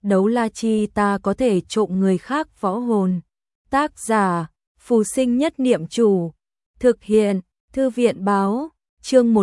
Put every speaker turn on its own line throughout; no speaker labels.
đấu la chi ta có thể trộm người khác võ hồn. Tác giả, Phù Sinh Nhất Niệm Chủ. Thực hiện, Thư viện báo, chương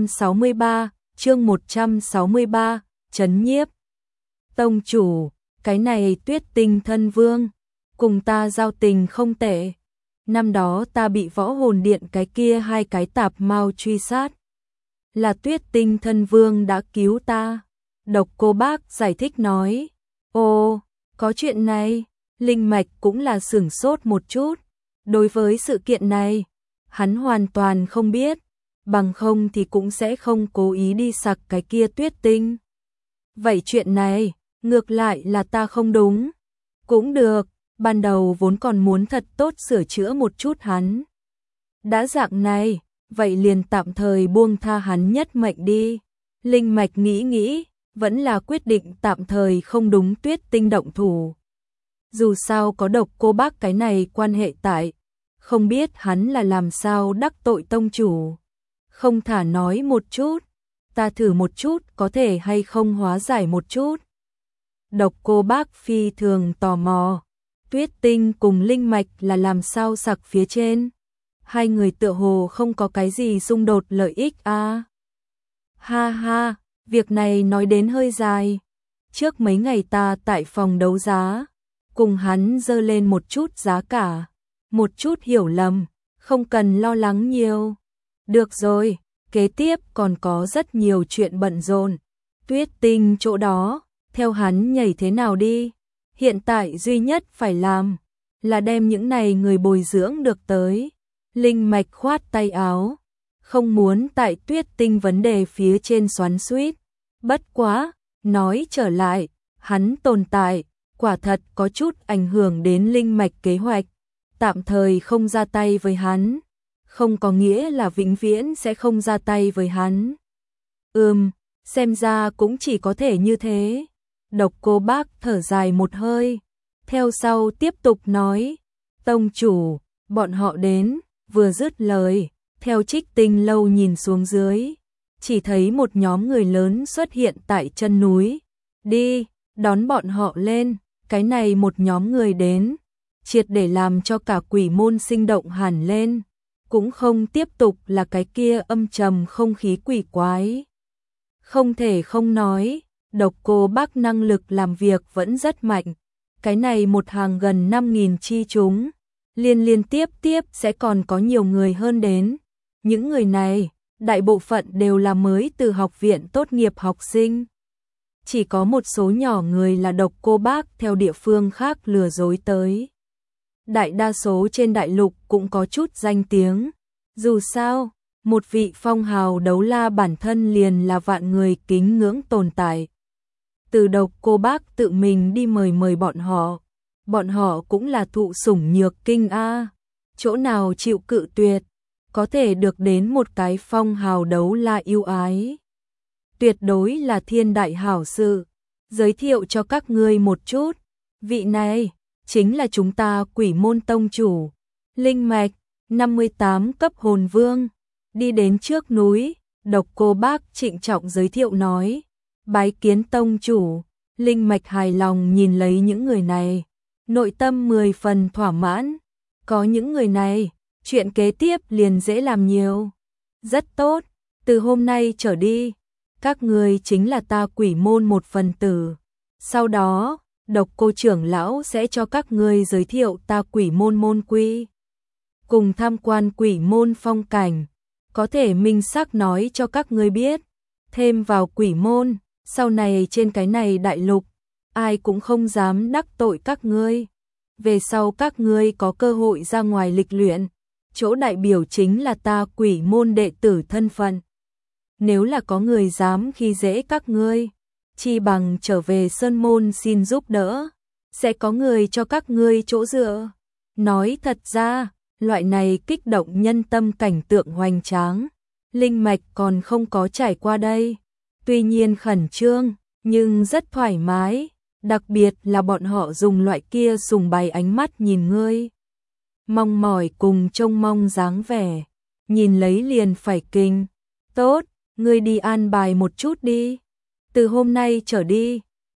163, Trấn Nhiếp. Tông chủ, cái này Tuyết Tinh thân vương, cùng ta giao tình không tệ. Năm đó ta bị võ hồn điện cái kia hai cái tạp mau truy sát. Là Tuyết Tinh thân vương đã cứu ta. Độc Cô Bác giải thích nói. Ồ, có chuyện này, Linh Mạch cũng là sửng sốt một chút. Đối với sự kiện này, hắn hoàn toàn không biết, bằng không thì cũng sẽ không cố ý đi sặc cái kia Tuyết Tinh. Vậy chuyện này, ngược lại là ta không đúng. Cũng được, ban đầu vốn còn muốn thật tốt sửa chữa một chút hắn. Đã dạng này, vậy liền tạm thời buông tha hắn nhất mệnh đi. Linh Mạch nghĩ, vẫn là quyết định tạm thời không đúng Tuyết Tinh động thủ. Dù sao có Độc Cô Bác cái này quan hệ tại, không biết hắn là làm sao đắc tội tông chủ. Không thả nói một chút, ta thử một chút có thể hay không hóa giải một chút. Độc Cô Bác phi thường tò mò, Tuyết Tinh cùng Linh Mạch là làm sao sặc phía trên. Hai người tựa hồ không có cái gì xung đột lợi ích à. Ha ha, việc này nói đến hơi dài. Trước mấy ngày ta tại phòng đấu giá, cùng hắn dơ lên một chút giá cả, một chút hiểu lầm, không cần lo lắng nhiều. Được rồi, kế tiếp còn có rất nhiều chuyện bận rộn. Tuyết Tinh chỗ đó, theo hắn nhảy thế nào đi. Hiện tại duy nhất phải làm là đem những này người bồi dưỡng được tới. Linh Mạch khoát tay áo, không muốn tại Tuyết Tinh vấn đề phía trên xoắn xuýt. Bất quá, nói trở lại, hắn tồn tại, quả thật có chút ảnh hưởng đến Linh Mạch kế hoạch. Tạm thời không ra tay với hắn, không có nghĩa là vĩnh viễn sẽ không ra tay với hắn. Xem ra cũng chỉ có thể như thế. Độc Cô Bác thở dài một hơi, theo sau tiếp tục nói, tông chủ, bọn họ đến. Vừa dứt lời, theo Trích Tinh lâu nhìn xuống dưới, chỉ thấy một nhóm người lớn xuất hiện tại chân núi. Đi, đón bọn họ lên. Cái này một nhóm người đến, triệt để làm cho cả Quỷ Môn sinh động hẳn lên, cũng không tiếp tục là cái kia âm trầm không khí quỷ quái. Không thể không nói, Độc Cô Bác năng lực làm việc vẫn rất mạnh. Cái này một hàng gần 5.000 chi chúng, liên tiếp sẽ còn có nhiều người hơn đến. Những người này, đại bộ phận đều là mới từ học viện tốt nghiệp học sinh. Chỉ có một số nhỏ người là Độc Cô Bác theo địa phương khác lừa dối tới. Đại đa số trên đại lục cũng có chút danh tiếng. Dù sao, một vị phong hào đấu la bản thân liền là vạn người kính ngưỡng tồn tại. Từ Độc Cô Bác tự mình đi mời bọn họ cũng là thụ sủng nhược kinh a. Chỗ nào chịu cự tuyệt, có thể được đến một cái phong hào đấu la yêu ái. Tuyệt đối là thiên đại hảo sự. Giới thiệu cho các ngươi một chút, vị này chính là chúng ta Quỷ Môn tông chủ, Linh Mạch, 58 cấp hồn vương. Đi đến trước núi, Độc Cô Bác trịnh trọng giới thiệu nói, bái kiến tông chủ. Linh Mạch hài lòng nhìn lấy những người này, nội tâm 10 phần thỏa mãn. Có những người này, chuyện kế tiếp liền dễ làm nhiều. Rất tốt, từ hôm nay trở đi, các ngươi chính là ta Quỷ Môn một phần tử. Sau đó, Độc Cô trưởng lão sẽ cho các ngươi giới thiệu ta Quỷ Môn môn quy, cùng tham quan Quỷ Môn phong cảnh. Có thể minh xác nói cho các ngươi biết, thêm vào Quỷ Môn, sau này trên cái này đại lục, ai cũng không dám đắc tội các ngươi. Về sau các ngươi có cơ hội ra ngoài lịch luyện, chỗ đại biểu chính là ta Quỷ Môn đệ tử thân phận. Nếu là có người dám khi dễ các ngươi, chi bằng trở về Sơn Môn xin giúp đỡ, sẽ có người cho các ngươi chỗ dựa. Nói thật ra, loại này kích động nhân tâm cảnh tượng hoành tráng, Linh Mạch còn không có trải qua đây. Tuy nhiên khẩn trương, nhưng rất thoải mái, đặc biệt là bọn họ dùng loại kia sùng bày ánh mắt nhìn ngươi. Mong mỏi cùng trông mong dáng vẻ, nhìn lấy liền phải kinh. Tốt, ngươi đi an bài một chút đi. Từ hôm nay trở đi,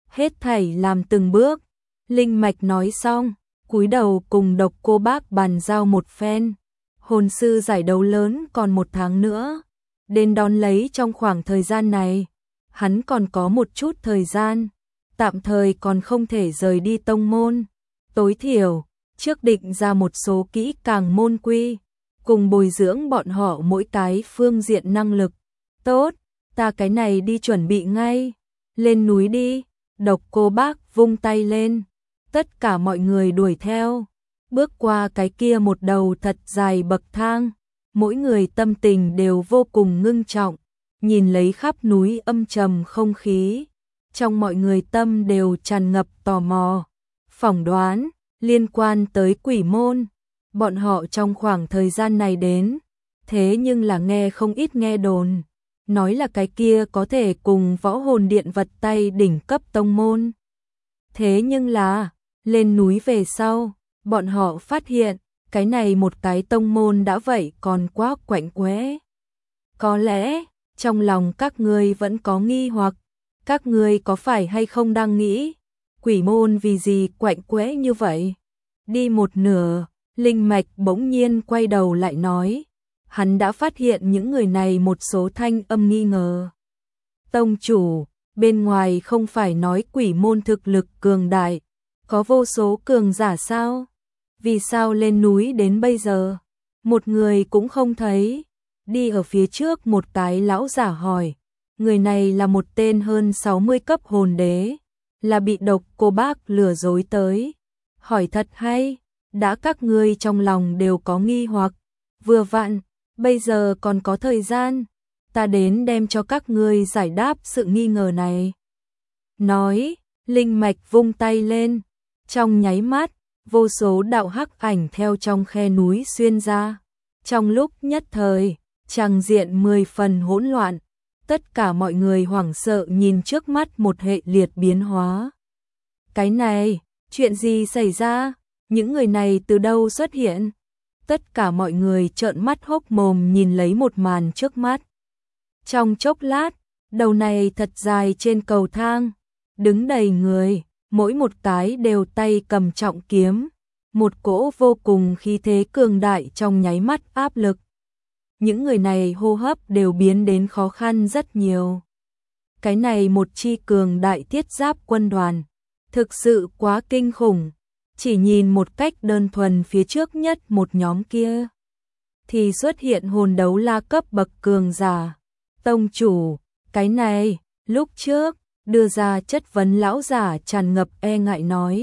hết thảy làm từng bước. Linh Mạch nói xong, cúi đầu cùng Độc Cô Bác bàn giao một phen. Hồn sư giải đấu lớn còn 1 tháng nữa, đến đón lấy trong khoảng thời gian này, hắn còn có một chút thời gian, tạm thời còn không thể rời đi tông môn. Tối thiểu, trước định ra một số kỹ càng môn quy, cùng bồi dưỡng bọn họ mỗi cái phương diện năng lực. Tốt, ta cái này đi chuẩn bị ngay, lên núi đi. Độc Cô Bác vung tay lên, tất cả mọi người đuổi theo, bước qua cái kia một đầu thật dài bậc thang, mỗi người tâm tình đều vô cùng ngưng trọng, nhìn lấy khắp núi âm trầm không khí, trong mọi người tâm đều tràn ngập tò mò, phỏng đoán liên quan tới quỷ môn. Bọn họ trong khoảng thời gian này đến, thế nhưng là nghe không ít nghe đồn, nói là cái kia có thể cùng Võ Hồn Điện vật tay đỉnh cấp tông môn. Thế nhưng là, lên núi về sau, bọn họ phát hiện, cái này một cái tông môn đã vậy còn quá quạnh quẽ. Có lẽ, trong lòng các ngươi vẫn có nghi hoặc, các ngươi có phải hay không đang nghĩ, quỷ môn vì gì quạnh quẽ như vậy? Đi một nửa, Linh Mạch bỗng nhiên quay đầu lại nói, hắn đã phát hiện những người này một số thanh âm nghi ngờ. Tông chủ, bên ngoài không phải nói quỷ môn thực lực cường đại, có vô số cường giả sao? Vì sao lên núi đến bây giờ, một người cũng không thấy? Đi ở phía trước một cái lão giả hỏi, người này là một tên hơn 60 cấp hồn đế, là bị Độc Cô Bác lừa dối tới. Hỏi thật hay, đã các ngươi trong lòng đều có nghi hoặc, vừa vặn, bây giờ còn có thời gian, ta đến đem cho các ngươi giải đáp sự nghi ngờ này. Nói, Linh Mạch vung tay lên, trong nháy mắt, vô số đạo hắc ảnh theo trong khe núi xuyên ra. Trong lúc nhất thời, tràng diện 10 phần hỗn loạn, tất cả mọi người hoảng sợ nhìn trước mắt một hệ liệt biến hóa. Cái này, chuyện gì xảy ra? Những người này từ đâu xuất hiện? Tất cả mọi người trợn mắt hốc mồm nhìn lấy một màn trước mắt. Trong chốc lát, đầu này thật dài trên cầu thang, đứng đầy người, mỗi một cái đều tay cầm trọng kiếm, một cỗ vô cùng khí thế cường đại trong nháy mắt áp lực. Những người này hô hấp đều biến đến khó khăn rất nhiều. Cái này một chi cường đại thiết giáp quân đoàn, thực sự quá kinh khủng. Chỉ nhìn một cách đơn thuần phía trước nhất một nhóm kia, thì xuất hiện hồn đấu la cấp bậc cường giả. Tông chủ, cái này, lúc trước, đưa ra chất vấn lão giả tràn ngập e ngại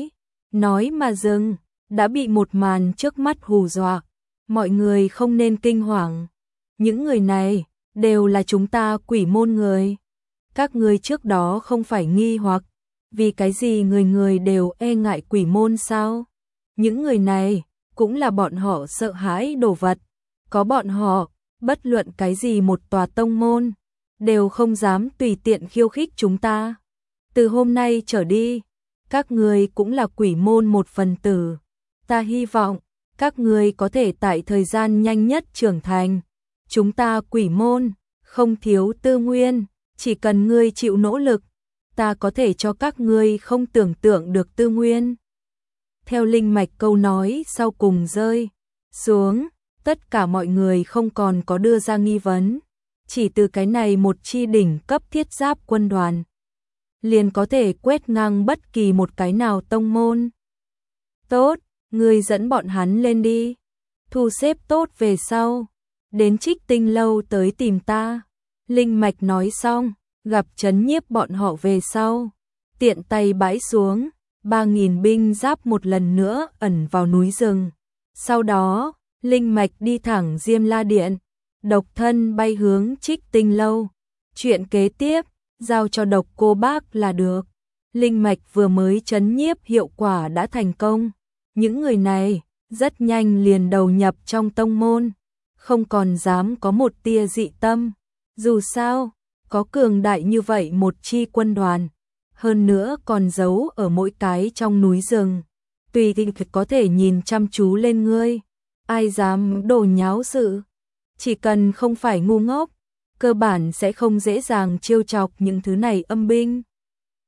nói mà dừng, đã bị một màn trước mắt hù dọa. Mọi người không nên kinh hoàng. Những người này, đều là chúng ta quỷ môn người. Các ngươi trước đó không phải nghi hoặc, vì cái gì người người đều e ngại quỷ môn sao? Những người này, cũng là bọn họ sợ hãi đồ vật. Có bọn họ, bất luận cái gì một tòa tông môn, đều không dám tùy tiện khiêu khích chúng ta. Từ hôm nay trở đi, các ngươi cũng là quỷ môn một phần tử. Ta hy vọng, các ngươi có thể tại thời gian nhanh nhất trưởng thành. Chúng ta quỷ môn, không thiếu tư nguyên, chỉ cần ngươi chịu nỗ lực, ta có thể cho các ngươi không tưởng tượng được tư nguyên. Theo Linh Mạch câu nói sau cùng rơi xuống, tất cả mọi người không còn có đưa ra nghi vấn, chỉ từ cái này một chi đỉnh cấp thiết giáp quân đoàn, liền có thể quét ngang bất kỳ một cái nào tông môn. Tốt, ngươi dẫn bọn hắn lên đi, thu xếp tốt về sau, đến Trích Tinh lâu tới tìm ta. Linh Mạch nói xong, gặp trấn nhiếp bọn họ về sau, tiện tay bãi xuống, 3.000 binh giáp một lần nữa ẩn vào núi rừng. Sau đó, Linh Mạch đi thẳng Diêm La Điện, độc thân bay hướng Trích Tinh lâu. Chuyện kế tiếp, giao cho Độc Cô Bác là được. Linh Mạch vừa mới trấn nhiếp hiệu quả đã thành công. Những người này, rất nhanh liền đầu nhập trong tông môn, không còn dám có một tia dị tâm. Dù sao, có cường đại như vậy một chi quân đoàn, hơn nữa còn giấu ở mỗi cái trong núi rừng, tùy thì có thể nhìn chăm chú lên ngươi, ai dám đồ nháo sự. Chỉ cần không phải ngu ngốc, cơ bản sẽ không dễ dàng trêu chọc những thứ này âm binh.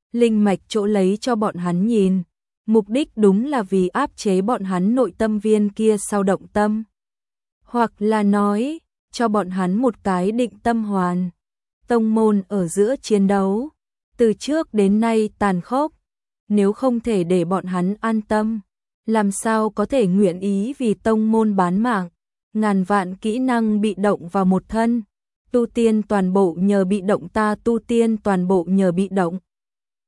linh mạch chỗ lấy cho bọn hắn nhìn. Mục đích đúng là vì áp chế bọn hắn nội tâm viên kia sau động tâm. Hoặc là nói, cho bọn hắn một cái định tâm hoàn. Tông môn ở giữa chiến đấu, từ trước đến nay tàn khốc, nếu không thể để bọn hắn an tâm, làm sao có thể nguyện ý vì tông môn bán mạng, ngàn vạn kỹ năng bị động vào một thân, tu tiên toàn bộ nhờ bị động ta tu tiên toàn bộ nhờ bị động.